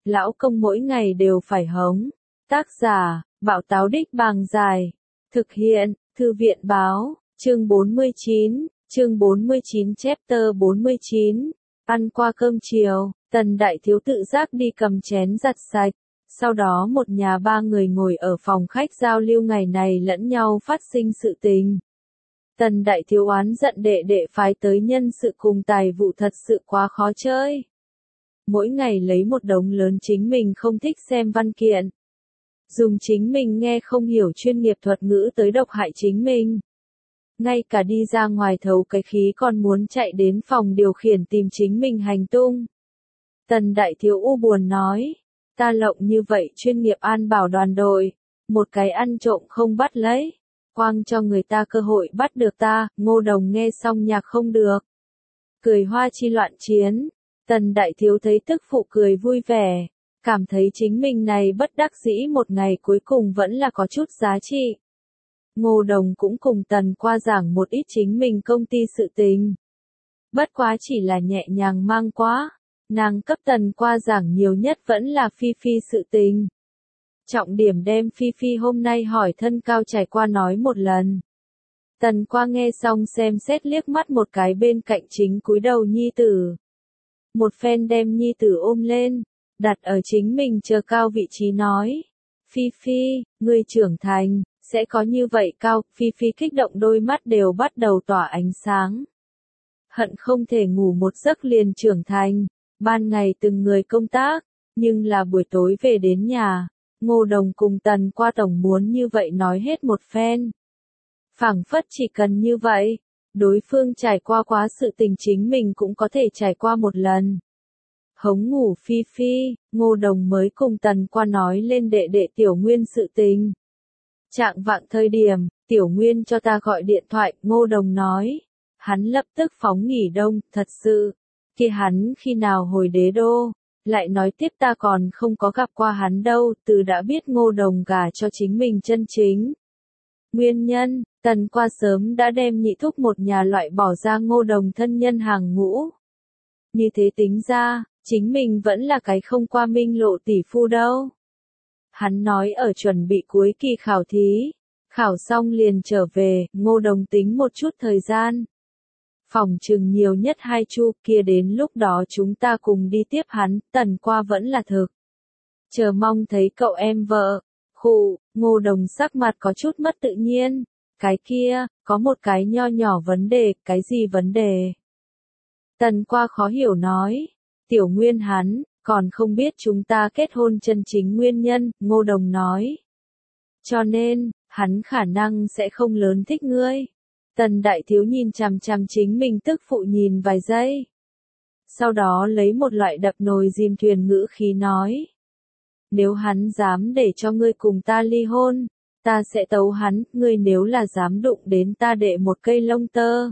lão công mỗi ngày đều phải hống. Tác giả, Bảo Táo Đích Bàng Dài. Thực hiện, Thư viện Báo, chương 49 chapter 49. Ăn qua cơm chiều, Tần Đại Thiếu tự giác đi cầm chén giặt sạch. Sau đó một nhà ba người ngồi ở phòng khách giao lưu ngày này lẫn nhau phát sinh sự tình. Tần Đại Thiếu oán giận đệ đệ phái tới nhân sự cùng tài vụ thật sự quá khó chơi. Mỗi ngày lấy một đống lớn chính mình không thích xem văn kiện. Dùng chính mình nghe không hiểu chuyên nghiệp thuật ngữ tới độc hại chính mình. Ngay cả đi ra ngoài thấu cái khí còn muốn chạy đến phòng điều khiển tìm chính mình hành tung. Tần Đại Thiếu u buồn nói, ta lộng như vậy chuyên nghiệp an bảo đoàn đội, một cái ăn trộm không bắt lấy, quang cho người ta cơ hội bắt được ta. Ngô Đồng nghe xong nhạc không được. Cười hoa chi loạn chiến, Tần Đại Thiếu thấy tức phụ cười vui vẻ, cảm thấy chính mình này bất đắc dĩ một ngày cuối cùng vẫn là có chút giá trị. Ngô Đồng cũng cùng Tần qua giảng một ít chính mình công ty sự tình. Bất quá chỉ là nhẹ nhàng mang quá, nàng cấp Tần qua giảng nhiều nhất vẫn là Phi Phi sự tình. Trọng điểm đem Phi Phi hôm nay hỏi thân cao trải qua nói một lần. Tần qua nghe xong xem xét liếc mắt một cái bên cạnh chính cúi đầu nhi tử. Một phen đem nhi tử ôm lên, đặt ở chính mình chờ cao vị trí nói. Phi Phi, ngươi trưởng thành, sẽ có như vậy cao. Phi Phi kích động đôi mắt đều bắt đầu tỏa ánh sáng. Hận không thể ngủ một giấc liền trưởng thành, ban ngày từng người công tác, nhưng là buổi tối về đến nhà, Ngô Đồng cùng Tần qua tổng muốn như vậy nói hết một phen. Phảng phất chỉ cần như vậy, đối phương trải qua quá sự tình chính mình cũng có thể trải qua một lần. Hống ngủ Phi Phi, Ngô Đồng mới cùng Tần qua nói lên đệ đệ Tiểu Nguyên sự tình. Trạng vạng thời điểm, Tiểu Nguyên cho ta gọi điện thoại, Ngô Đồng nói. Hắn lập tức phóng nghỉ đông, thật sự. Kia hắn khi nào hồi Đế Đô, lại nói tiếp ta còn không có gặp qua hắn đâu, từ đã biết Ngô Đồng gả cho chính mình chân chính. Nguyên nhân, Tần qua sớm đã đem nhị thúc một nhà loại bỏ ra Ngô Đồng thân nhân hàng ngũ. Như thế tính ra, chính mình vẫn là cái không qua minh lộ tỷ phu đâu. Hắn nói ở chuẩn bị cuối kỳ khảo thí, khảo xong liền trở về. Ngô Đồng tính một chút thời gian. Phòng chừng nhiều nhất 2 chu, kia đến lúc đó chúng ta cùng đi tiếp hắn. Tần qua vẫn là thực chờ mong thấy cậu em vợ. Khụ, Ngô Đồng sắc mặt có chút mất tự nhiên. Cái kia, có một cái nho nhỏ vấn đề. Cái gì vấn đề? Tần qua khó hiểu nói. Tiểu Nguyên hắn còn không biết chúng ta kết hôn chân chính nguyên nhân. Ngô Đồng nói. Cho nên, hắn khả năng sẽ không lớn thích ngươi. Tần Đại Thiếu nhìn chằm chằm chính mình tức phụ nhìn vài giây. Sau đó lấy một loại đập nồi dìm thuyền ngữ khí nói. Nếu hắn dám để cho ngươi cùng ta ly hôn, ta sẽ tấu hắn. Ngươi nếu là dám đụng đến ta đệ một cây lông tơ,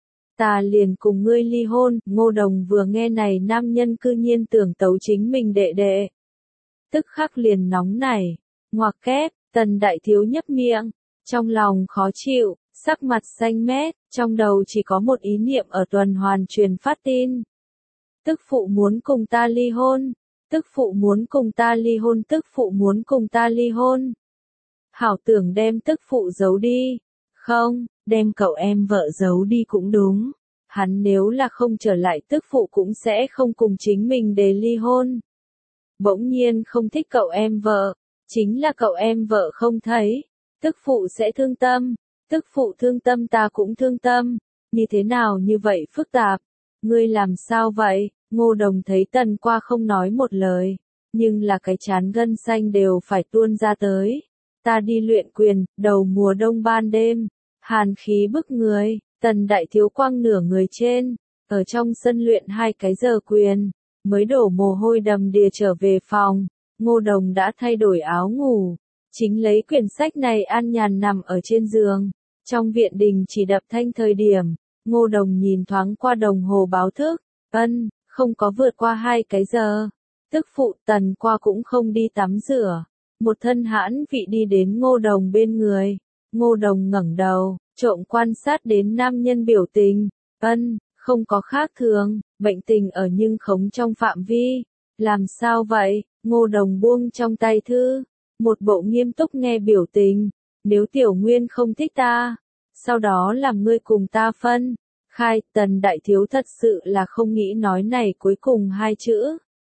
ta liền cùng ngươi ly hôn. Ngô Đồng vừa nghe này nam nhân cư nhiên tưởng tấu chính mình đệ đệ. Tức khắc liền nóng nảy, ngoặc kép. Tần Đại Thiếu nhấp miệng, trong lòng khó chịu, sắc mặt xanh mét, trong đầu chỉ có một ý niệm ở tuần hoàn truyền phát tin. Tức phụ muốn cùng ta ly hôn, tức phụ muốn cùng ta ly hôn, tức phụ muốn cùng ta ly hôn. Hảo tưởng đem tức phụ giấu đi, không, đem cậu em vợ giấu đi cũng đúng. Hắn nếu là không trở lại tức phụ cũng sẽ không cùng chính mình để ly hôn. Bỗng nhiên không thích cậu em vợ, chính là cậu em vợ không thấy, tức phụ sẽ thương tâm. Tức phụ thương tâm ta cũng thương tâm, như thế nào như vậy phức tạp, ngươi làm sao vậy? Ngô Đồng thấy Tần qua không nói một lời, nhưng là cái chán gân xanh đều phải tuôn ra tới. Ta đi luyện quyền, đầu mùa đông ban đêm, hàn khí bức người. Tần Đại Thiếu quăng nửa người trên, ở trong sân luyện 2 cái giờ quyền, mới đổ mồ hôi đầm đìa trở về phòng. Ngô Đồng đã thay đổi áo ngủ, chính lấy quyển sách này an nhàn nằm ở trên giường. Trong viện đình chỉ đập thanh thời điểm, Ngô Đồng nhìn thoáng qua đồng hồ báo thức, không có vượt qua 2 cái giờ. Tức phụ Tần qua cũng không đi tắm rửa, một thân hãn vị đi đến Ngô Đồng bên người. Ngô Đồng ngẩng đầu, trộm quan sát đến nam nhân biểu tình, không có khác thường, bệnh tình ở nhưng khống trong phạm vi, Làm sao vậy? Ngô Đồng buông trong tay thư, một bộ nghiêm túc nghe biểu tình. Nếu Tiểu Nguyên không thích ta, sau đó làm ngươi cùng ta phân. Khai, Tần đại thiếu thật sự là không nghĩ nói này cuối cùng hai chữ.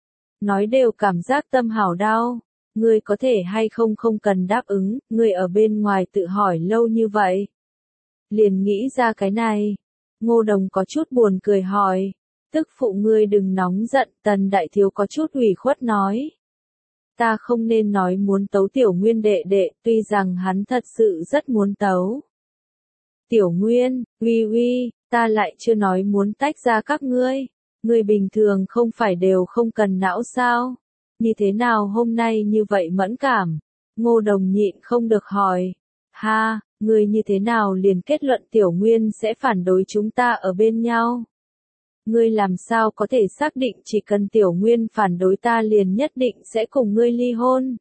Nói đều cảm giác tâm hảo đau. Ngươi có thể hay không cần đáp ứng, ngươi ở bên ngoài tự hỏi lâu như vậy. Liền nghĩ ra cái này. Ngô Đồng có chút buồn cười hỏi. Tức phụ ngươi đừng nóng giận, Tần đại thiếu có chút ủy khuất nói. Ta không nên nói muốn tấu Tiểu Nguyên đệ đệ, tuy rằng hắn thật sự rất muốn tấu. Tiểu Nguyên, uy, ta lại chưa nói muốn tách ra các ngươi. Người bình thường không phải đều không cần não sao? Như thế nào hôm nay như vậy mẫn cảm? Ngô Đồng nhịn không được hỏi. Ha, người như thế nào liền kết luận Tiểu Nguyên sẽ phản đối chúng ta ở bên nhau? Ngươi làm sao có thể xác định chỉ cần Tiểu Nguyên phản đối ta liền nhất định sẽ cùng ngươi ly hôn?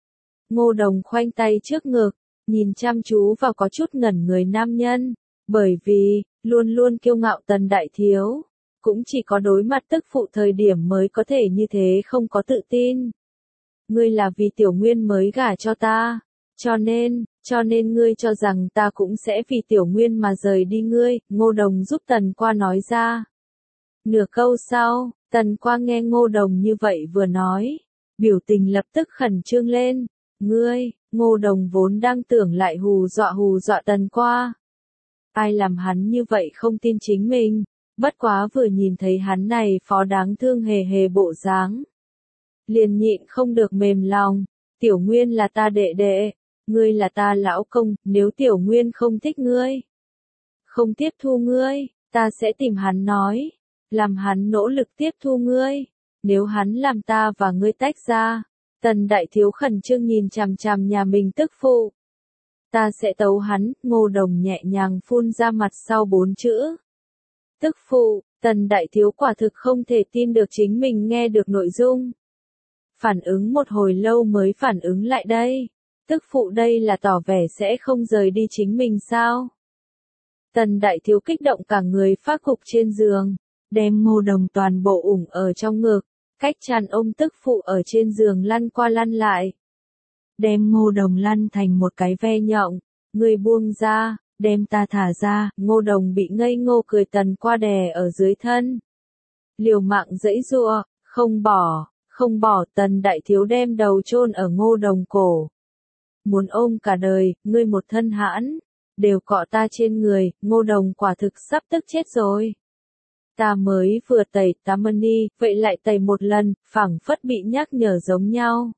Ngô Đồng khoanh tay trước ngực, nhìn chăm chú vào có chút ngẩn người nam nhân, bởi vì, luôn luôn kiêu ngạo Tần đại thiếu, cũng chỉ có đối mặt tức phụ thời điểm mới có thể như thế không có tự tin. Ngươi là vì Tiểu Nguyên mới gả cho ta, cho nên ngươi cho rằng ta cũng sẽ vì Tiểu Nguyên mà rời đi ngươi, Ngô Đồng giúp Tần Qua nói ra. Nửa câu sau, Tần Qua nghe Ngô Đồng như vậy vừa nói, biểu tình lập tức khẩn trương lên. Ngươi, Ngô Đồng vốn đang tưởng lại hù dọa Tần Qua. Ai làm hắn như vậy không tin chính mình, bất quá vừa nhìn thấy hắn này phó đáng thương hề bộ dáng. Liền nhịn không được mềm lòng, Tiểu Nguyên là ta đệ đệ, ngươi là ta lão công, nếu Tiểu Nguyên không thích ngươi, không tiếp thu ngươi, ta sẽ tìm hắn nói, làm hắn nỗ lực tiếp thu ngươi, nếu hắn làm ta và ngươi tách ra. Tần đại thiếu khẩn trương nhìn chằm chằm nhà mình tức phụ. Ta sẽ tấu hắn, Ngô Đồng nhẹ nhàng phun ra mặt sau 4 chữ. Tức phụ, Tần đại thiếu quả thực không thể tin được chính mình nghe được nội dung. Phản ứng một hồi lâu mới phản ứng lại đây. Tức phụ đây là tỏ vẻ sẽ không rời đi chính mình sao? Tần đại thiếu kích động cả người phát gục trên giường, đem Ngô Đồng toàn bộ ủng ở trong ngực, cách chăn ôm tức phụ ở trên giường lăn qua lăn lại. Đem Ngô Đồng lăn thành một cái ve nhộng, người buông ra, đem ta thả ra, Ngô Đồng bị ngây ngô cười Tần Qua đè ở dưới thân. Liều mạng giãy giụa, không bỏ, Tần đại thiếu đem đầu chôn ở Ngô Đồng cổ. Muốn ôm cả đời, ngươi một thân hãn, đều cọ ta trên người, Ngô Đồng quả thực sắp tức chết rồi. Ta mới vừa tẩy Tamani, vậy lại tẩy một lần, phảng phất bị nhắc nhở giống nhau.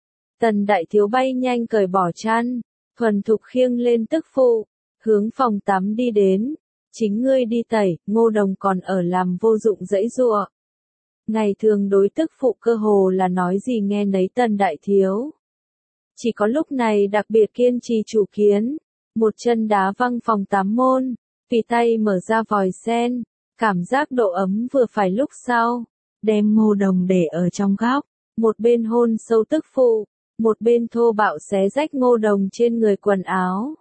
Tần đại thiếu bay nhanh cởi bỏ chăn, thuần thục khiêng lên tức phụ, hướng phòng tắm đi đến. Chính ngươi đi tẩy, Ngô Đồng còn ở làm vô dụng giãy giụa. Ngày thường đối tức phụ cơ hồ là nói gì nghe nấy Tần đại thiếu. Chỉ có lúc này đặc biệt kiên trì chủ kiến, một chân đá văng phòng tắm môn, tùy tay mở ra vòi sen, cảm giác độ ấm vừa phải lúc sau, đem Ngô Đồng để ở trong góc, một bên hôn sâu tức phụ, một bên thô bạo xé rách Ngô Đồng trên người quần áo.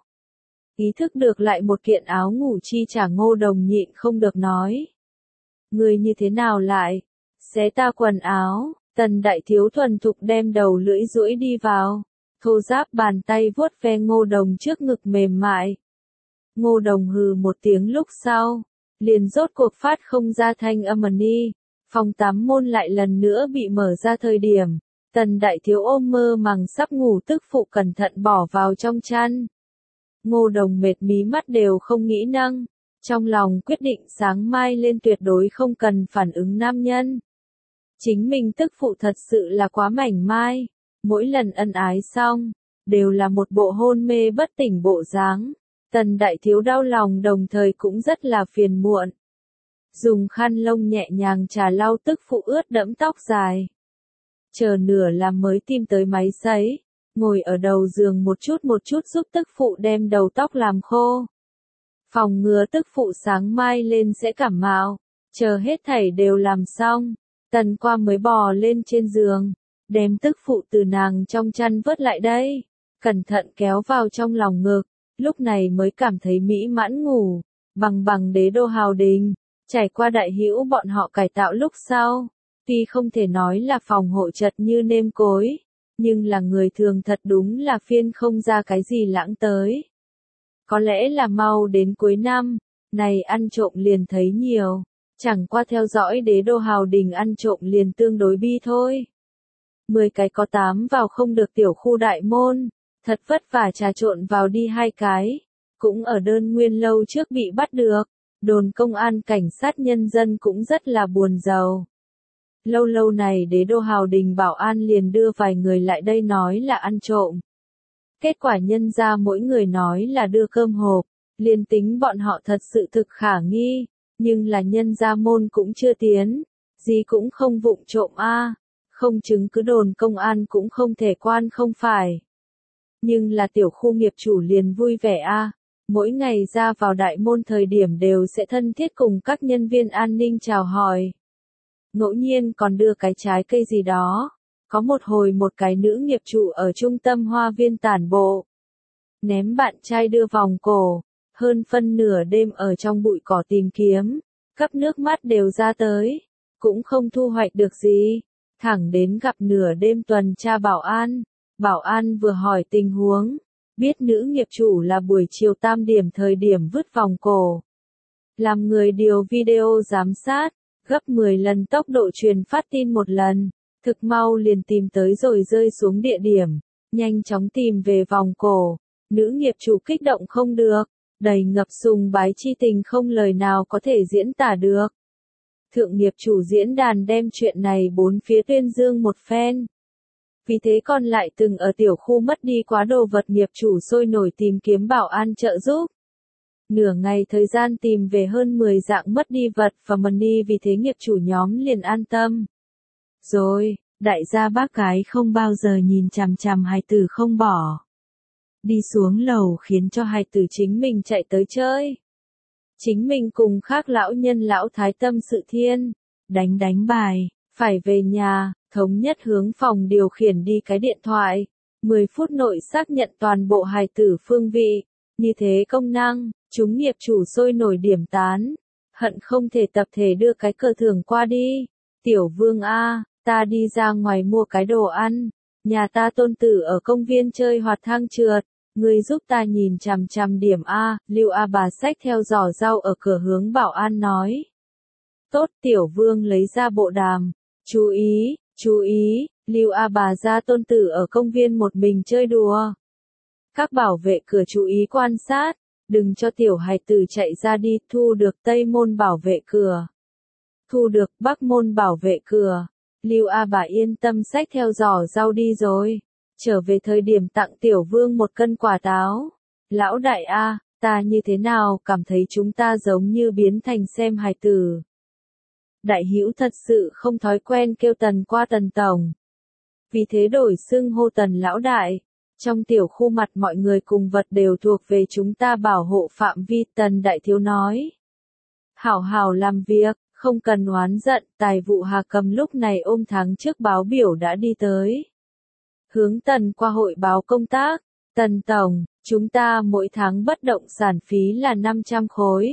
Ý thức được lại một kiện áo ngủ chi trả Ngô Đồng nhịn không được nói. Người như thế nào lại? Xé ta quần áo, Tần đại thiếu thuần thục đem đầu lưỡi duỗi đi vào. Thô ráp bàn tay vuốt ve Ngô Đồng trước ngực mềm mại. Ngô Đồng hừ một tiếng lúc sau, liền rốt cuộc phát không ra thanh âm ni. Phòng tắm môn lại lần nữa bị mở ra thời điểm, Tần đại thiếu ôm mơ màng sắp ngủ tức phụ cẩn thận bỏ vào trong chăn. Ngô Đồng mệt mí mắt đều không nghĩ nâng, trong lòng quyết định sáng mai lên tuyệt đối không cần phản ứng nam nhân. Chính mình tức phụ thật sự là quá mảnh mai. Mỗi lần ân ái xong, đều là một bộ hôn mê bất tỉnh bộ dáng. Tần đại thiếu đau lòng đồng thời cũng rất là phiền muộn. Dùng khăn lông nhẹ nhàng trà lau tức phụ ướt đẫm tóc dài. Chờ nửa làm mới tìm tới máy sấy, ngồi ở đầu giường một chút giúp tức phụ đem đầu tóc làm khô. Phòng ngừa tức phụ sáng mai lên sẽ cảm mạo, chờ hết thảy đều làm xong, Tần Qua mới bò lên trên giường. Đem tức phụ từ nàng trong chăn vớt lại đây, cẩn thận kéo vào trong lòng ngực, lúc này mới cảm thấy mỹ mãn ngủ, bằng đế đô hào đình, trải qua đại hữu bọn họ cải tạo lúc sau, Tuy không thể nói là phòng hộ chật như nêm cối, nhưng là người thường thật đúng là phiên không ra cái gì lãng tới. Có lẽ là mau đến cuối năm, này ăn trộm liền thấy nhiều, chẳng qua theo dõi đế đô hào đình ăn trộm liền tương đối bi thôi. 10 cái có 8 vào không được tiểu khu đại môn, thật vất vả trà trộn vào đi 2 cái, cũng ở đơn nguyên lâu trước bị bắt được, đồn công an cảnh sát nhân dân cũng rất là buồn rầu. Lâu lâu này đế đô hào đình bảo an liền đưa vài người lại đây nói là ăn trộm. Kết quả nhân ra mỗi người nói là đưa cơm hộp, liền tính bọn họ thật sự thực khả nghi, nhưng là nhân ra môn cũng chưa tiến, gì cũng không vụng trộm a, không chứng cứ đồn công an cũng không thể quan không phải. Nhưng là tiểu khu nghiệp chủ liền vui vẻ a, mỗi ngày ra vào đại môn thời điểm đều sẽ thân thiết cùng các nhân viên an ninh chào hỏi. Ngẫu nhiên còn đưa cái trái cây gì đó. Có một hồi một cái nữ nghiệp chủ ở trung tâm hoa viên tản bộ. Ném bạn trai đưa vòng cổ, hơn phân nửa đêm ở trong bụi cỏ tìm kiếm, cấp nước mắt đều ra tới, cũng không thu hoạch được gì. Thẳng đến gặp nửa đêm tuần tra bảo an vừa hỏi tình huống, biết nữ nghiệp chủ là buổi chiều 8 điểm thời điểm vứt vòng cổ. Làm người điều video giám sát, gấp 10 lần tốc độ truyền phát tin một lần. Thực mau liền tìm tới rồi rơi xuống địa điểm, nhanh chóng tìm về vòng cổ, nữ nghiệp chủ kích động không được, đầy ngập sùng bái chi tình không lời nào có thể diễn tả được. Thượng nghiệp chủ diễn đàn đem chuyện này bốn phía tuyên dương một phen. Vì thế còn lại từng ở tiểu khu mất đi quá đồ vật nghiệp chủ sôi nổi tìm kiếm bảo an trợ giúp. Nửa ngày thời gian tìm về hơn 10 dạng mất đi vật và money vì thế nghiệp chủ nhóm liền an tâm. Rồi, đại gia bác gái không bao giờ nhìn chằm chằm hài tử không bỏ. Đi xuống lầu khiến cho hài tử chính mình chạy tới chơi. Chính mình cùng khác lão nhân lão thái tâm sự thiên, đánh bài, phải về nhà, thống nhất hướng phòng điều khiển đi cái điện thoại. 10 phút nội xác nhận toàn bộ hài tử phương vị, như thế công năng, chúng nghiệp chủ sôi nổi điểm tán, hận không thể tập thể đưa cái cờ thưởng qua đi. Tiểu Vương a, ta đi ra ngoài mua cái đồ ăn, nhà ta tôn tử ở công viên chơi hoạt thang trượt, ngươi giúp ta nhìn chằm chằm điểm a, Lưu A bà xách theo giỏ rau ở cửa hướng bảo an nói. Tốt, Tiểu Vương lấy ra bộ đàm, chú ý, Lưu A bà ra tôn tử ở công viên một mình chơi đùa. Các bảo vệ cửa chú ý quan sát, đừng cho tiểu hài tử chạy ra đi, thu được Tây môn bảo vệ cửa. Thu được Bắc môn bảo vệ cửa. Lưu A bà yên tâm xách theo giỏ rau đi rồi. Trở về thời điểm tặng Tiểu Vương một cân quả táo. Lão đại A, ta như thế nào cảm thấy chúng ta giống như biến thành xem hài tử. Đại Hữu thật sự không thói quen kêu Tần qua Tần tổng. Vì thế đổi xưng hô Tần lão đại. Trong tiểu khu mặt mọi người cùng vật đều thuộc về chúng ta bảo hộ phạm vi, Tần đại thiếu nói. Hảo hảo làm việc, không cần oán giận, tài vụ Hà Cầm lúc này ôm tháng trước báo biểu đã đi tới. Hướng Tần qua hội báo công tác, Tần tổng, chúng ta mỗi tháng bất động sản phí là 500 khối.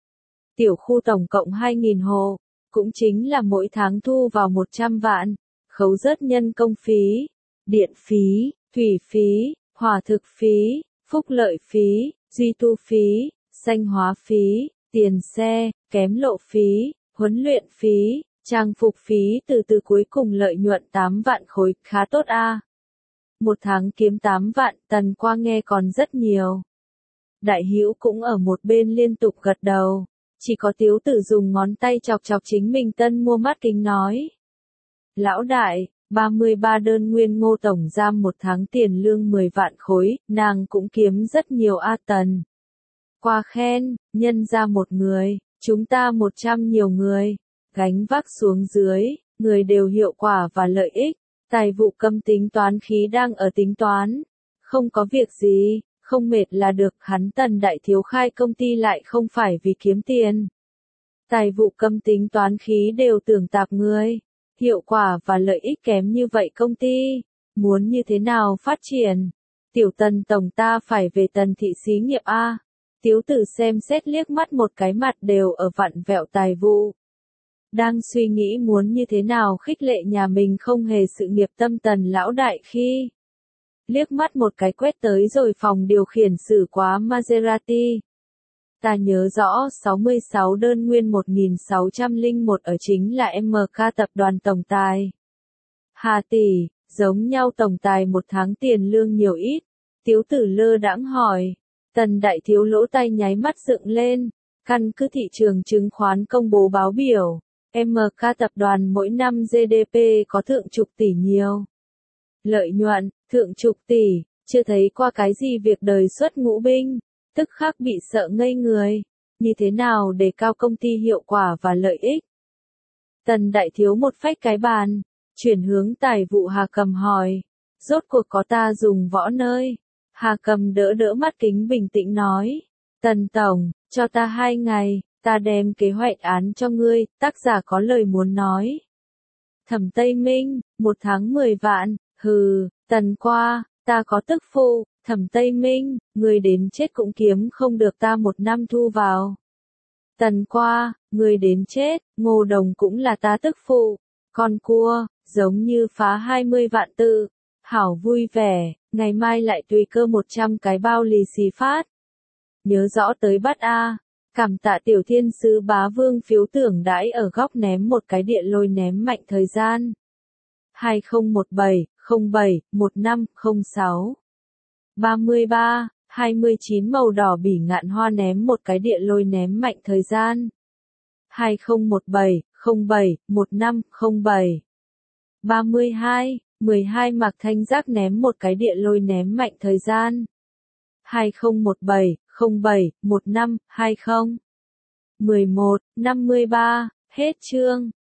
Tiểu khu tổng cộng 2.000 hộ, cũng chính là mỗi tháng thu vào 100 vạn, khấu rớt nhân công phí, điện phí, thủy phí, hỏa thực phí, phúc lợi phí, duy tu phí, xanh hóa phí, tiền xe, kém lộ phí, huấn luyện phí, trang phục phí từ cuối cùng lợi nhuận 8 vạn khối, khá tốt a. Một tháng kiếm 8 vạn, Tần qua nghe còn rất nhiều. Đại Hữu cũng ở một bên liên tục gật đầu, chỉ có Tiếu Tử dùng ngón tay chọc chọc chính mình tân mua mắt kính nói. Lão đại, 33 đơn nguyên Ngô tổng giam một tháng tiền lương 10 vạn khối, nàng cũng kiếm rất nhiều a. Tần qua khen, nhân ra một người, chúng ta 100 nhiều người, gánh vác xuống dưới, người đều hiệu quả và lợi ích. Tài vụ Cầm tính toán khí đang ở tính toán, không có việc gì, không mệt là được. Hắn Tần đại thiếu khai công ty lại không phải vì kiếm tiền. Tài vụ Cầm tính toán khí đều tưởng tạp người, hiệu quả và lợi ích kém như vậy công ty, muốn như thế nào phát triển. Tiểu Tần tổng ta phải về Tần thị xí nghiệp a. Tiếu Tử xem xét liếc mắt một cái mặt đều ở vặn vẹo tài vụ. Đang suy nghĩ muốn như thế nào khích lệ nhà mình không hề sự nghiệp tâm Tần lão đại khi liếc mắt một cái quét tới rồi phòng điều khiển xử quá Maserati. Ta nhớ rõ 66 đơn nguyên 1601 ở chính là MK tập đoàn tổng tài. Hà tỷ, giống nhau tổng tài một tháng tiền lương nhiều ít. Tiếu tử lơ đãng hỏi. Tần đại thiếu lỗ tai nháy mắt dựng lên. Căn cứ thị trường chứng khoán công bố báo biểu. MK tập đoàn mỗi năm GDP có thượng chục tỷ nhiều. Lợi nhuận, thượng chục tỷ, chưa thấy qua cái gì việc đời xuất ngũ binh, tức khắc bị sợ ngây người. Như thế nào để cao công ty hiệu quả và lợi ích? Tần đại thiếu một phách cái bàn, chuyển hướng tài vụ Hà Cầm hỏi. Rốt cuộc có ta dùng võ nơi. Hà Cầm đỡ đỡ mắt kính bình tĩnh nói. Tần tổng, cho ta 2 ngày, ta đem kế hoạch án cho ngươi, tác giả có lời muốn nói. Thẩm Tây Minh, 1 tháng 10 vạn, hừ, Tần qua, ta có tức phụ, Thẩm Tây Minh, ngươi đến chết cũng kiếm không được ta 1 năm thu vào. Tần qua, ngươi đến chết, Ngô Đồng cũng là ta tức phụ, con cua, giống như phá 20 vạn tự, hảo vui vẻ, ngày mai lại tùy cơ 100 cái bao lì xì phát. Nhớ rõ tới bắt A. Cảm tạ tiểu thiên sứ bá vương phiếu tưởng đãi ở góc ném một cái điện lôi ném mạnh thời gian. 2017, 07, 15, 06. 33, 29 màu đỏ bỉ ngạn hoa ném một cái điện lôi ném mạnh thời gian. 2017, 07, 15, 07. 32, 12 Mạc Thanh Giác ném một cái điện lôi ném mạnh thời gian. 2017, 07, 15, 20. 11, 53, hết chương.